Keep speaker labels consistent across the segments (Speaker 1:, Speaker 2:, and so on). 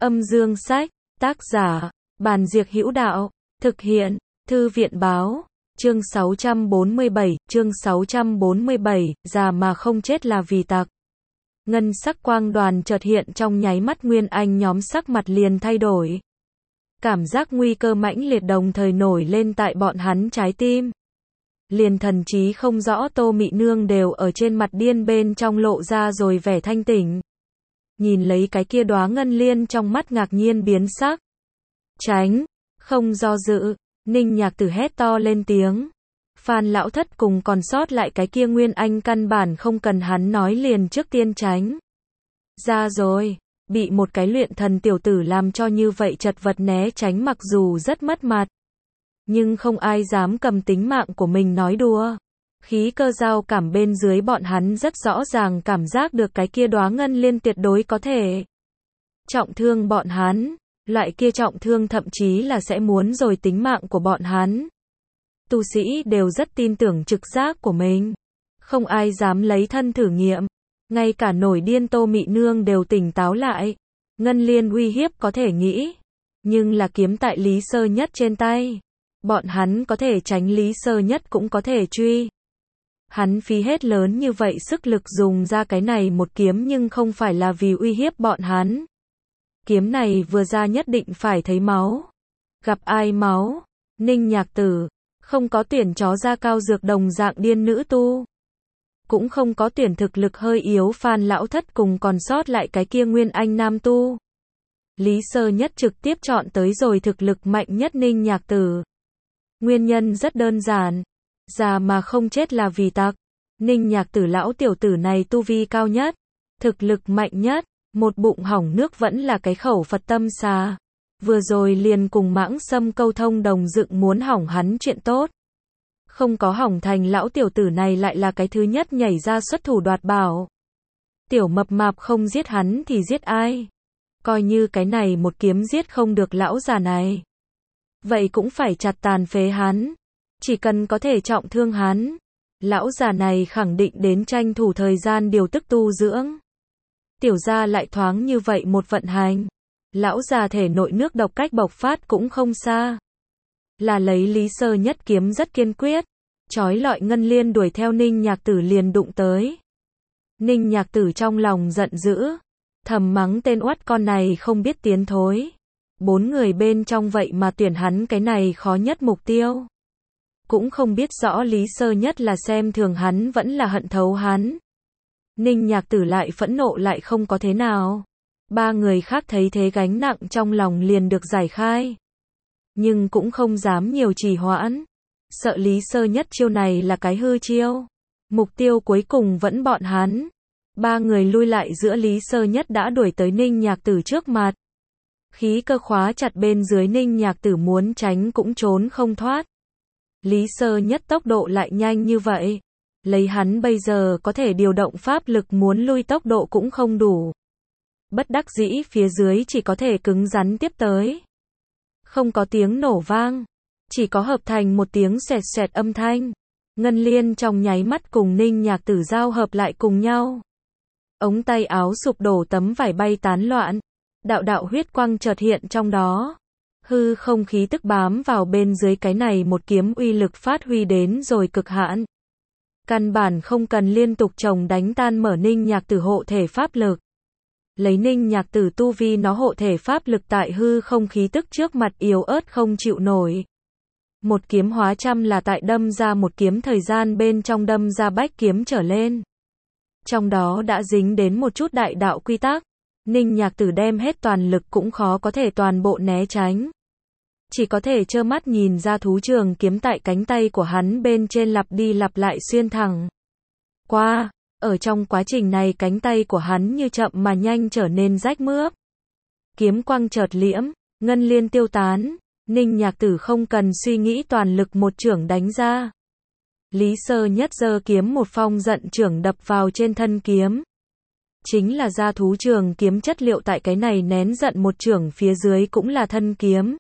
Speaker 1: Âm dương sách, tác giả, Bàn Diệc Hữu Đạo, thực hiện, Thư viện Báo, chương 647, già mà không chết là vì tặc. Ngân sắc quang đoàn chợt hiện trong nháy mắt, Nguyên Anh nhóm sắc mặt liền thay đổi. Cảm giác nguy cơ mãnh liệt đồng thời nổi lên tại bọn hắn trái tim. Liền thần trí không rõ Tô Mị Nương đều ở trên mặt điên bên trong lộ ra rồi vẻ thanh tỉnh. Nhìn lấy cái kia đóa ngân liên trong mắt ngạc nhiên biến sắc. Tránh, không do dự, Ninh Nhạc Tử hét to lên tiếng. Phan lão thất cùng còn sót lại cái kia Nguyên Anh căn bản không cần hắn nói liền trước tiên tránh ra rồi, bị một cái luyện thần tiểu tử làm cho như vậy chật vật né tránh, mặc dù rất mất mặt, nhưng không ai dám cầm tính mạng của mình nói đùa. Khí cơ giao cảm bên dưới bọn hắn rất rõ ràng cảm giác được cái kia đóa ngân liên tuyệt đối có thể trọng thương bọn hắn, loại kia trọng thương thậm chí là sẽ muốn rồi tính mạng của bọn hắn. Tu sĩ đều rất tin tưởng trực giác của mình, không ai dám lấy thân thử nghiệm, ngay cả nổi điên Tô Mị Nương đều tỉnh táo lại. Ngân liên uy hiếp có thể nghĩ, nhưng là kiếm tại Lý Sơ Nhất trên tay, bọn hắn có thể tránh, Lý Sơ Nhất cũng có thể truy. Hắn phí hết lớn như vậy sức lực dùng ra cái này một kiếm nhưng không phải là vì uy hiếp bọn hắn. Kiếm này vừa ra nhất định phải thấy máu. Gặp ai máu? Ninh Nhạc Tử. Không có tuyển chó da cao dược đồng dạng điên nữ tu. Cũng không có tuyển thực lực hơi yếu Phan lão thất cùng còn sót lại cái kia Nguyên Anh nam tu. Lý Sơ Nhất trực tiếp chọn tới rồi thực lực mạnh nhất Ninh Nhạc Tử. Nguyên nhân rất đơn giản. Già mà không chết là vì tặc. Ninh Nhạc Tử lão tiểu tử này tu vi cao nhất, thực lực mạnh nhất, một bụng hỏng nước vẫn là cái khẩu Phật tâm xà. Vừa rồi liền cùng Mãng Sâm câu thông đồng dựng muốn hỏng hắn chuyện tốt. Không có hỏng thành, lão tiểu tử này lại là cái thứ nhất nhảy ra xuất thủ đoạt bảo. Tiểu mập mạp không giết hắn thì giết ai? Coi như cái này một kiếm giết không được lão già này, vậy cũng phải chặt tàn phế hắn. Chỉ cần có thể trọng thương hắn, lão già này khẳng định đến tranh thủ thời gian điều tức tu dưỡng. Tiểu gia lại thoáng như vậy một vận hành, lão già thể nội nước độc cách bộc phát cũng không xa. Là lấy Lý Sơ Nhất kiếm rất kiên quyết, chói lọi ngân liên đuổi theo Ninh Nhạc Tử liền đụng tới. Ninh Nhạc Tử trong lòng giận dữ, thầm mắng tên oắt con này không biết tiến thối. 4 người bên trong vậy mà tuyển hắn cái này khó nhất mục tiêu. Cũng không biết rõ Lý Sơ Nhất là xem thường hắn vẫn là hận thấu hắn. Ninh Nhạc Tử lại phẫn nộ lại không có thế nào. 3 người khác thấy thế gánh nặng trong lòng liền được giải khai. Nhưng cũng không dám nhiều trì hoãn. Sợ Lý Sơ Nhất chiêu này là cái hư chiêu. Mục tiêu cuối cùng vẫn bọn hắn. 3 người lui lại giữa, Lý Sơ Nhất đã đuổi tới Ninh Nhạc Tử trước mặt. Khí cơ khóa chặt bên dưới, Ninh Nhạc Tử muốn tránh cũng trốn không thoát. Lý Sơ Nhất tốc độ lại nhanh như vậy. Lấy hắn bây giờ có thể điều động pháp lực muốn lui tốc độ cũng không đủ. Bất đắc dĩ phía dưới chỉ có thể cứng rắn tiếp tới. Không có tiếng nổ vang, chỉ có hợp thành một tiếng xoẹt xoẹt âm thanh. Ngân liên trong nháy mắt cùng Ninh Nhạc Tử giao hợp lại cùng nhau. Ống tay áo sụp đổ, tấm vải bay tán loạn. Đạo đạo huyết quang chợt hiện trong đó. Hư không khí tức bám vào bên dưới, cái này một kiếm uy lực phát huy đến rồi cực hạn. Căn bản không cần liên tục chồng đánh tan mở Ninh Nhạc Tử hộ thể pháp lực. Lấy Ninh Nhạc Tử tu vi, nó hộ thể pháp lực tại hư không khí tức trước mặt yếu ớt không chịu nổi. Một kiếm hóa trăm là tại đâm ra một kiếm thời gian bên trong đâm ra bách kiếm trở lên. Trong đó đã dính đến một chút đại đạo quy tắc. Ninh Nhạc Tử đem hết toàn lực cũng khó có thể toàn bộ né tránh. Chỉ có thể trơ mắt nhìn ra thú trường kiếm tại cánh tay của hắn bên trên lặp đi lặp lại xuyên thẳng qua. Ở trong quá trình này cánh tay của hắn như chậm mà nhanh trở nên rách mướp. Kiếm quang chợt liễm, ngân liên tiêu tán. Ninh Nhạc Tử không cần suy nghĩ toàn lực một chưởng đánh ra. Lý Sơ Nhất giơ kiếm một phong giận chưởng đập vào trên thân kiếm. Chính là gia thú trường kiếm chất liệu tại cái này nén giận một chưởng phía dưới cũng là thân kiếm.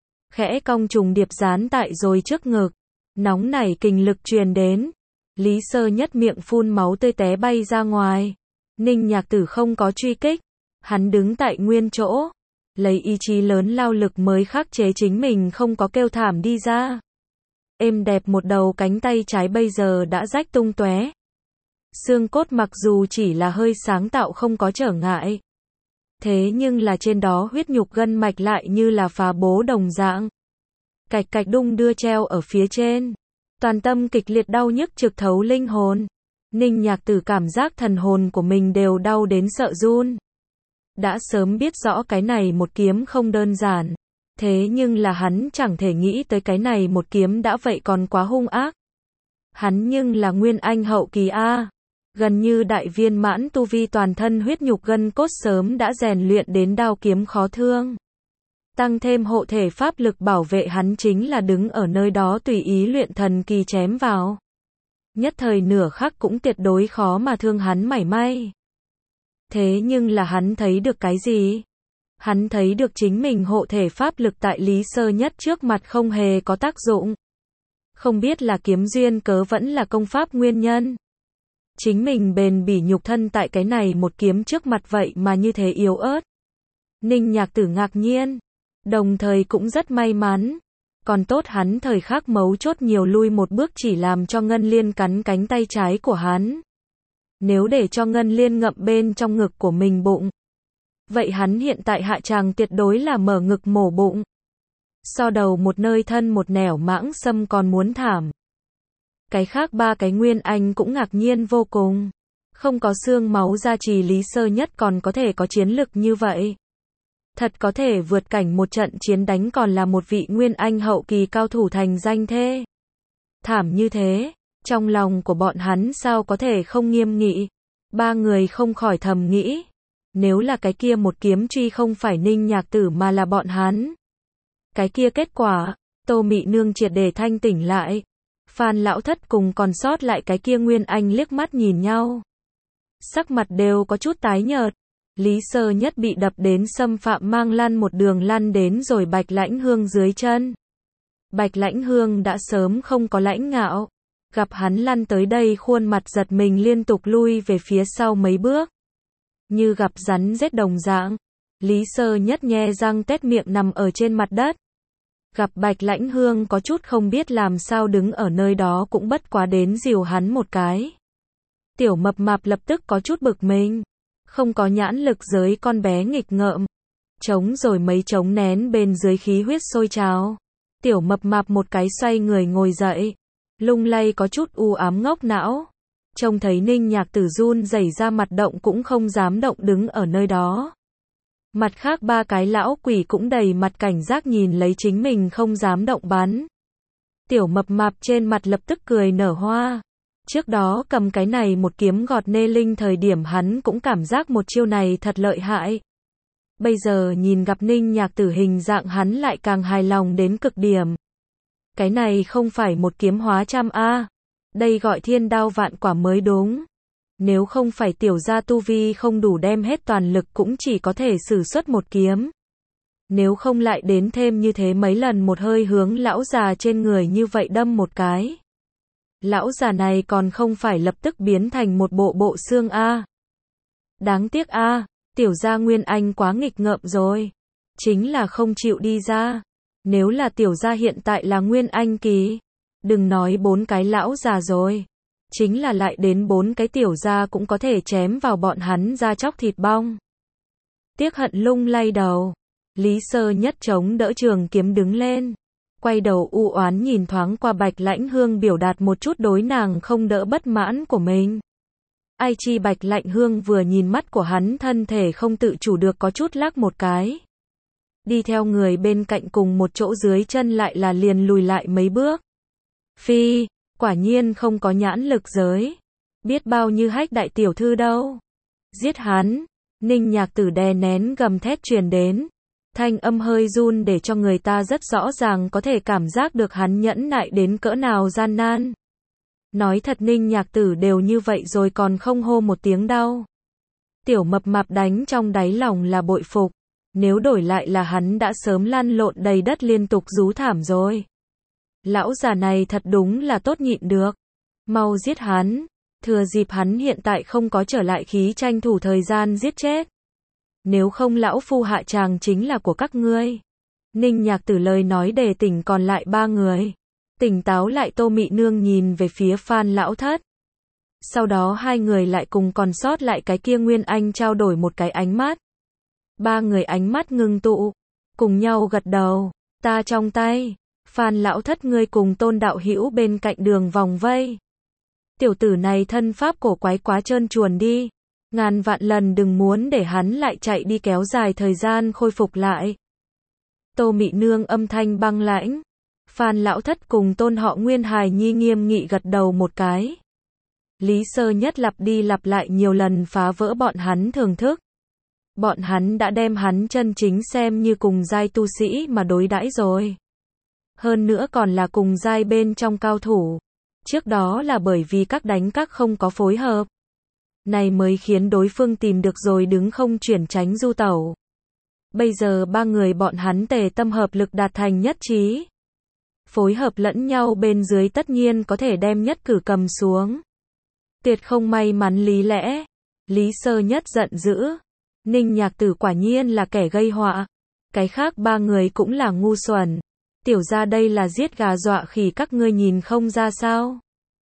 Speaker 1: Khẽ cong trùng điệp dán tại rồi trước ngực. Nóng nảy kình lực truyền đến. Lý Sơ Nhất miệng phun máu tươi té bay ra ngoài. Ninh Nhạc Tử không có truy kích. Hắn đứng tại nguyên chỗ. lấy ý chí lớn lao lực mới khắc chế chính mình không có kêu thảm đi ra. Êm đẹp một đầu cánh tay trái bây giờ đã rách tung tóe. Xương cốt mặc dù chỉ là hơi sáng tạo không có trở ngại. Thế nhưng là trên đó huyết nhục gân mạch lại như là phá bố đồng dạng. Cạch cạch đung đưa treo ở phía trên. Toàn tâm kịch liệt đau nhức trực thấu linh hồn. Ninh Nhạc Tử cảm giác thần hồn của mình đều đau đến sợ run. Đã sớm biết rõ cái này một kiếm không đơn giản. Thế nhưng là hắn chẳng thể nghĩ tới cái này một kiếm đã vậy còn quá hung ác. Hắn nhưng là Nguyên Anh hậu kỳ A. Gần như đại viên mãn tu vi toàn thân huyết nhục gân cốt sớm đã rèn luyện đến đao kiếm khó thương. Tăng thêm hộ thể pháp lực bảo vệ hắn chính là đứng ở nơi đó tùy ý luyện thần kỳ chém vào. Nhất thời nửa khắc cũng tuyệt đối khó mà thương hắn mảy may. Thế nhưng là hắn thấy được cái gì? Hắn thấy được chính mình hộ thể pháp lực tại Lý Sơ Nhất trước mặt không hề có tác dụng. Không biết là kiếm duyên cớ vẫn là công pháp nguyên nhân. Chính mình bền bỉ nhục thân tại cái này một kiếm trước mặt vậy mà như thế yếu ớt. Ninh Nhạc Tử ngạc nhiên, đồng thời cũng rất may mắn. Còn tốt hắn thời khắc mấu chốt nhiều lui một bước chỉ làm cho Ngân Liên cắn cánh tay trái của hắn. Nếu để cho Ngân Liên ngậm bên trong ngực của mình bụng. Vậy hắn hiện tại hạ tràng tuyệt đối là mở ngực mổ bụng. So đầu một nơi thân một nẻo mãng xâm còn muốn thảm. Cái khác ba cái Nguyên Anh cũng ngạc nhiên vô cùng. Không có xương máu gia trì Lý Sơ Nhất còn có thể có chiến lực như vậy. Thật có thể vượt cảnh một trận chiến đánh còn là một vị Nguyên Anh hậu kỳ cao thủ thành danh thế. Thảm như thế, trong lòng của bọn hắn sao có thể không nghiêm nghị. Ba người không khỏi thầm nghĩ. Nếu là cái kia một kiếm truy không phải Ninh Nhạc Tử mà là bọn hắn. Cái kia kết quả, Tô Mị Nương triệt để thanh tỉnh lại. Phan Lão Thất cùng còn sót lại cái kia Nguyên Anh liếc mắt nhìn nhau. Sắc mặt đều có chút tái nhợt. Lý Sơ Nhất bị đập đến xâm phạm mang lăn một đường lăn đến rồi Bạch Lãnh Hương dưới chân. Bạch Lãnh Hương đã sớm không có lãnh ngạo. Gặp hắn lăn tới đây khuôn mặt giật mình liên tục lui về phía sau mấy bước. Như gặp rắn rết đồng dạng. Lý Sơ Nhất nhe răng tét miệng nằm ở trên mặt đất. Gặp Bạch Lãnh Hương có chút không biết làm sao đứng ở nơi đó cũng bất quá đến dìu hắn một cái. Tiểu mập mạp lập tức có chút bực mình. Không có nhãn lực giới con bé nghịch ngợm. Chống rồi mấy chống nén bên dưới khí huyết sôi trào. Tiểu mập mạp một cái xoay người ngồi dậy. Lung lay có chút u ám ngốc não. Trông thấy Ninh Nhạc Tử run rẩy ra mặt động cũng không dám động đứng ở nơi đó. Mặt khác ba cái lão quỷ cũng đầy mặt cảnh giác nhìn lấy chính mình không dám động bắn. Tiểu mập mạp trên mặt lập tức cười nở hoa. Trước đó cầm cái này một kiếm gọt nê linh thời điểm hắn cũng cảm giác một chiêu này thật lợi hại. Bây giờ nhìn gặp Ninh Nhạc Tử hình dạng hắn lại càng hài lòng đến cực điểm. Cái này không phải một kiếm hóa trăm a. Đây gọi thiên đao vạn quả mới đúng. Nếu không phải tiểu gia tu vi không đủ đem hết toàn lực cũng chỉ có thể sử xuất một kiếm. Nếu không lại đến thêm như thế mấy lần một hơi hướng lão già trên người như vậy đâm một cái. Lão già này còn không phải lập tức biến thành một bộ xương a. Đáng tiếc a, tiểu gia Nguyên Anh quá nghịch ngợm rồi. Chính là không chịu đi ra. Nếu là tiểu gia hiện tại là Nguyên Anh kỳ. Đừng nói 4 cái lão già rồi. Chính là lại đến 4 cái tiểu gia cũng có thể chém vào bọn hắn ra chóc thịt bong. Tiếc hận lung lay đầu. Lý Sơ Nhất chống đỡ trường kiếm đứng lên. Quay đầu u oán nhìn thoáng qua Bạch Lãnh Hương biểu đạt một chút đối nàng không đỡ bất mãn của mình. Ai chi Bạch Lãnh Hương vừa nhìn mắt của hắn thân thể không tự chủ được có chút lắc một cái. Đi theo người bên cạnh cùng một chỗ dưới chân lại là liền lùi lại mấy bước. Phi, quả nhiên không có nhãn lực giới. Biết bao như hách đại tiểu thư đâu. Giết hắn. Ninh Nhạc Tử đè nén gầm thét truyền đến. Thanh âm hơi run để cho người ta rất rõ ràng có thể cảm giác được hắn nhẫn nại đến cỡ nào gian nan. Nói thật Ninh Nhạc Tử đều như vậy rồi còn không hô một tiếng đau. Tiểu mập mạp đánh trong đáy lòng là bội phục. Nếu đổi lại là hắn đã sớm lăn lộn đầy đất liên tục rú thảm rồi. Lão già này thật đúng là tốt nhịn được. Mau giết hắn. Thừa dịp hắn hiện tại không có trở lại khí tranh thủ thời gian giết chết. nếu không lão phu hạ tràng chính là của các ngươi. Ninh Nhạc Tử lời nói đề tỉnh còn lại ba người. Tỉnh táo lại Tô Mị Nương nhìn về phía Phan lão thất. Sau đó hai người lại cùng còn sót lại cái kia Nguyên Anh trao đổi một cái ánh mắt. Ba người ánh mắt ngưng tụ, cùng nhau gật đầu, ta trong tay. Phan lão thất ngươi cùng Tôn đạo hữu bên cạnh đường vòng vây. Tiểu tử này thân pháp cổ quái quá trơn truồn đi. Ngàn vạn lần đừng muốn để hắn lại chạy đi kéo dài thời gian khôi phục lại. Tô Mị Nương âm thanh băng lãnh. Phan lão thất cùng Tôn họ Nguyên hài nhi nghiêm nghị gật đầu một cái. Lý Sơ Nhất lặp đi lặp lại nhiều lần phá vỡ bọn hắn thưởng thức. Bọn hắn đã đem hắn chân chính xem như cùng giai tu sĩ mà đối đãi rồi. Hơn nữa còn là cùng giai bên trong cao thủ. Trước đó là bởi vì các đánh các không có phối hợp. Này mới khiến đối phương tìm được rồi đứng không chuyển tránh du tẩu. Bây giờ ba người bọn hắn tề tâm hợp lực đạt thành nhất trí. Phối hợp lẫn nhau bên dưới tất nhiên có thể đem nhất cử cầm xuống. Tuyệt không may mắn lý lẽ. Lý Sơ Nhất giận dữ. Ninh Nhạc Tử quả nhiên là kẻ gây họa. Cái khác ba người cũng là ngu xuẩn. Tiểu ra đây là giết gà dọa khỉ các ngươi nhìn không ra sao.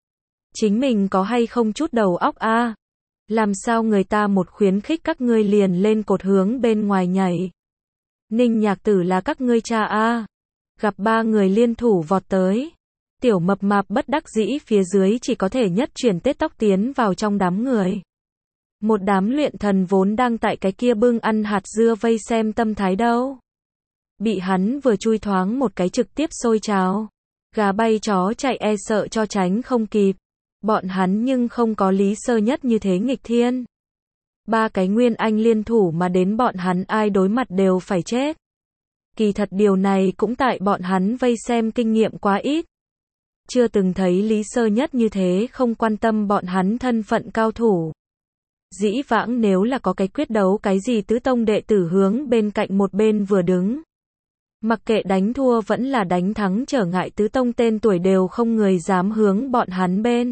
Speaker 1: Chính mình có hay không chút đầu óc a? Làm sao người ta một khuyến khích các ngươi liền lên cột hướng bên ngoài nhảy. Ninh Nhạc Tử là các ngươi cha a. Gặp ba người liên thủ vọt tới. Tiểu mập mạp bất đắc dĩ phía dưới chỉ có thể nhất chuyển tết tóc tiến vào trong đám người. Một đám luyện thần vốn đang tại cái kia bưng ăn hạt dưa vây xem tâm thái đâu. Bị hắn vừa chui thoáng một cái trực tiếp sôi trào. Gà bay chó chạy e sợ cho tránh không kịp. Bọn hắn nhưng không có Lý Sơ Nhất như thế nghịch thiên. Ba cái Nguyên Anh liên thủ mà đến bọn hắn ai đối mặt đều phải chết. Kỳ thật điều này cũng tại bọn hắn vây xem kinh nghiệm quá ít. Chưa từng thấy Lý Sơ Nhất như thế không quan tâm bọn hắn thân phận cao thủ. Dĩ vãng nếu là có cái quyết đấu cái gì tứ tông đệ tử hướng bên cạnh một bên vừa đứng. Mặc kệ đánh thua vẫn là đánh thắng trở ngại tứ tông tên tuổi đều không người dám hướng bọn hắn bên.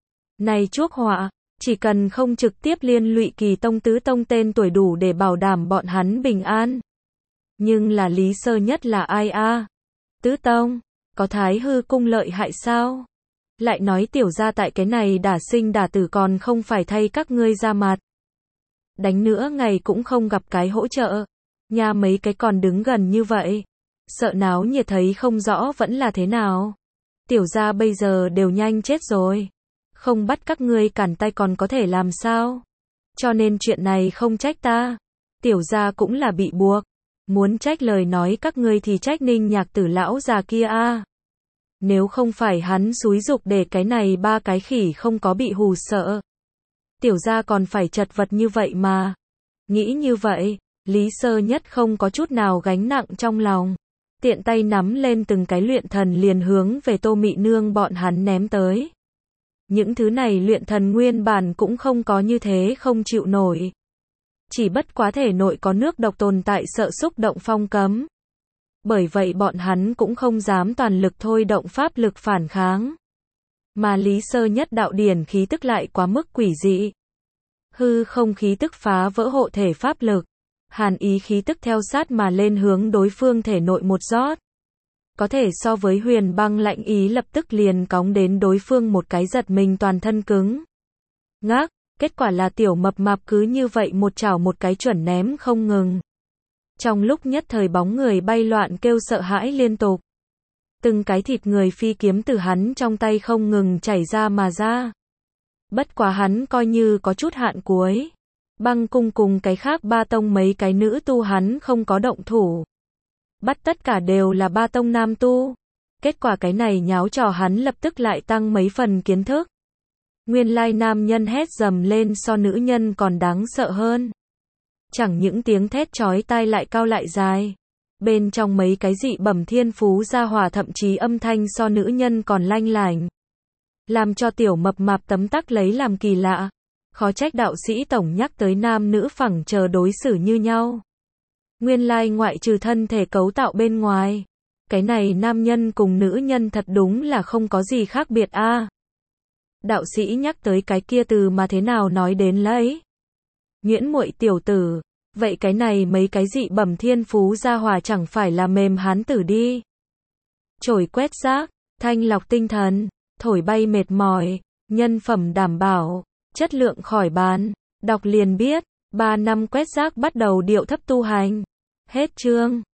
Speaker 1: Này chuốc họa, chỉ cần không trực tiếp liên lụy Kỳ tông tứ tông tên tuổi đủ để bảo đảm bọn hắn bình an. Nhưng là Lý Sơ Nhất là ai a? Tứ tông, có Thái Hư cung lợi hại sao? Lại nói tiểu ra tại cái này đả sinh đả tử còn không phải thay các ngươi ra mặt. Đánh nữa ngày cũng không gặp cái hỗ trợ. Nhà mấy cái còn đứng gần như vậy. Sợ náo nhiệt thấy không rõ vẫn là thế nào. Tiểu ra bây giờ đều nhanh chết rồi. Không bắt các ngươi cản tay còn có thể làm sao? Cho nên chuyện này không trách ta. Tiểu ra cũng là bị buộc. Muốn trách lời nói các ngươi thì trách Ninh Nhạc Tử lão già kia a. Nếu không phải hắn xúi giục để cái này ba cái khỉ không có bị hù sợ. Tiểu gia còn phải chật vật như vậy mà. Nghĩ như vậy, Lý Sơ Nhất không có chút nào gánh nặng trong lòng. Tiện tay nắm lên từng cái luyện thần liền hướng về Tô Mị Nương bọn hắn ném tới. Những thứ này luyện thần nguyên bản cũng không có như thế không chịu nổi. Chỉ bất quá thể nội có nước độc tồn tại sợ xúc động phong cấm. Bởi vậy bọn hắn cũng không dám toàn lực thôi động pháp lực phản kháng. Mà Lý Sơ Nhất đạo điển khí tức lại quá mức quỷ dị. Hư không khí tức phá vỡ hộ thể pháp lực. Hàn ý khí tức theo sát mà lên hướng đối phương thể nội một rót. Có thể so với huyền băng lạnh ý lập tức liền cóng đến đối phương một cái giật mình toàn thân cứng. Ngác, kết quả là tiểu mập mạp cứ như vậy một chảo một cái chuẩn ném không ngừng. Trong lúc nhất thời bóng người bay loạn kêu sợ hãi liên tục. Từng cái thịt người phi kiếm từ hắn trong tay không ngừng chảy ra mà ra. Bất quá hắn coi như có chút hạn cuối. Băng cung cùng cái khác ba tông mấy cái nữ tu hắn không có động thủ. Bắt tất cả đều là ba tông nam tu. Kết quả cái này nháo trò hắn lập tức lại tăng mấy phần kiến thức. Nguyên lai nam nhân hét dầm lên so nữ nhân còn đáng sợ hơn. Chẳng những tiếng thét chói tai lại cao lại dài. Bên trong mấy cái dị bẩm thiên phú gia hỏa thậm chí âm thanh so nữ nhân còn lanh lảnh. Làm cho tiểu mập mạp tấm tắc lấy làm kỳ lạ. Khó trách đạo sĩ tổng nhắc tới nam nữ phẳng chờ đối xử như nhau. Nguyên lai ngoại trừ thân thể cấu tạo bên ngoài. Cái này nam nhân cùng nữ nhân thật đúng là không có gì khác biệt a. Đạo sĩ nhắc tới cái kia từ mà thế nào nói đến lấy. Nhuyễn muội tiểu tử, Vậy cái này mấy cái dị bẩm thiên phú gia hỏa chẳng phải là mềm hán tử đi. Chổi quét rác, thanh lọc tinh thần, thổi bay mệt mỏi, nhân phẩm đảm bảo, chất lượng khỏi bàn. Đọc liền biết, 3 năm quét rác bắt đầu điệu thấp tu hành. Hết chương.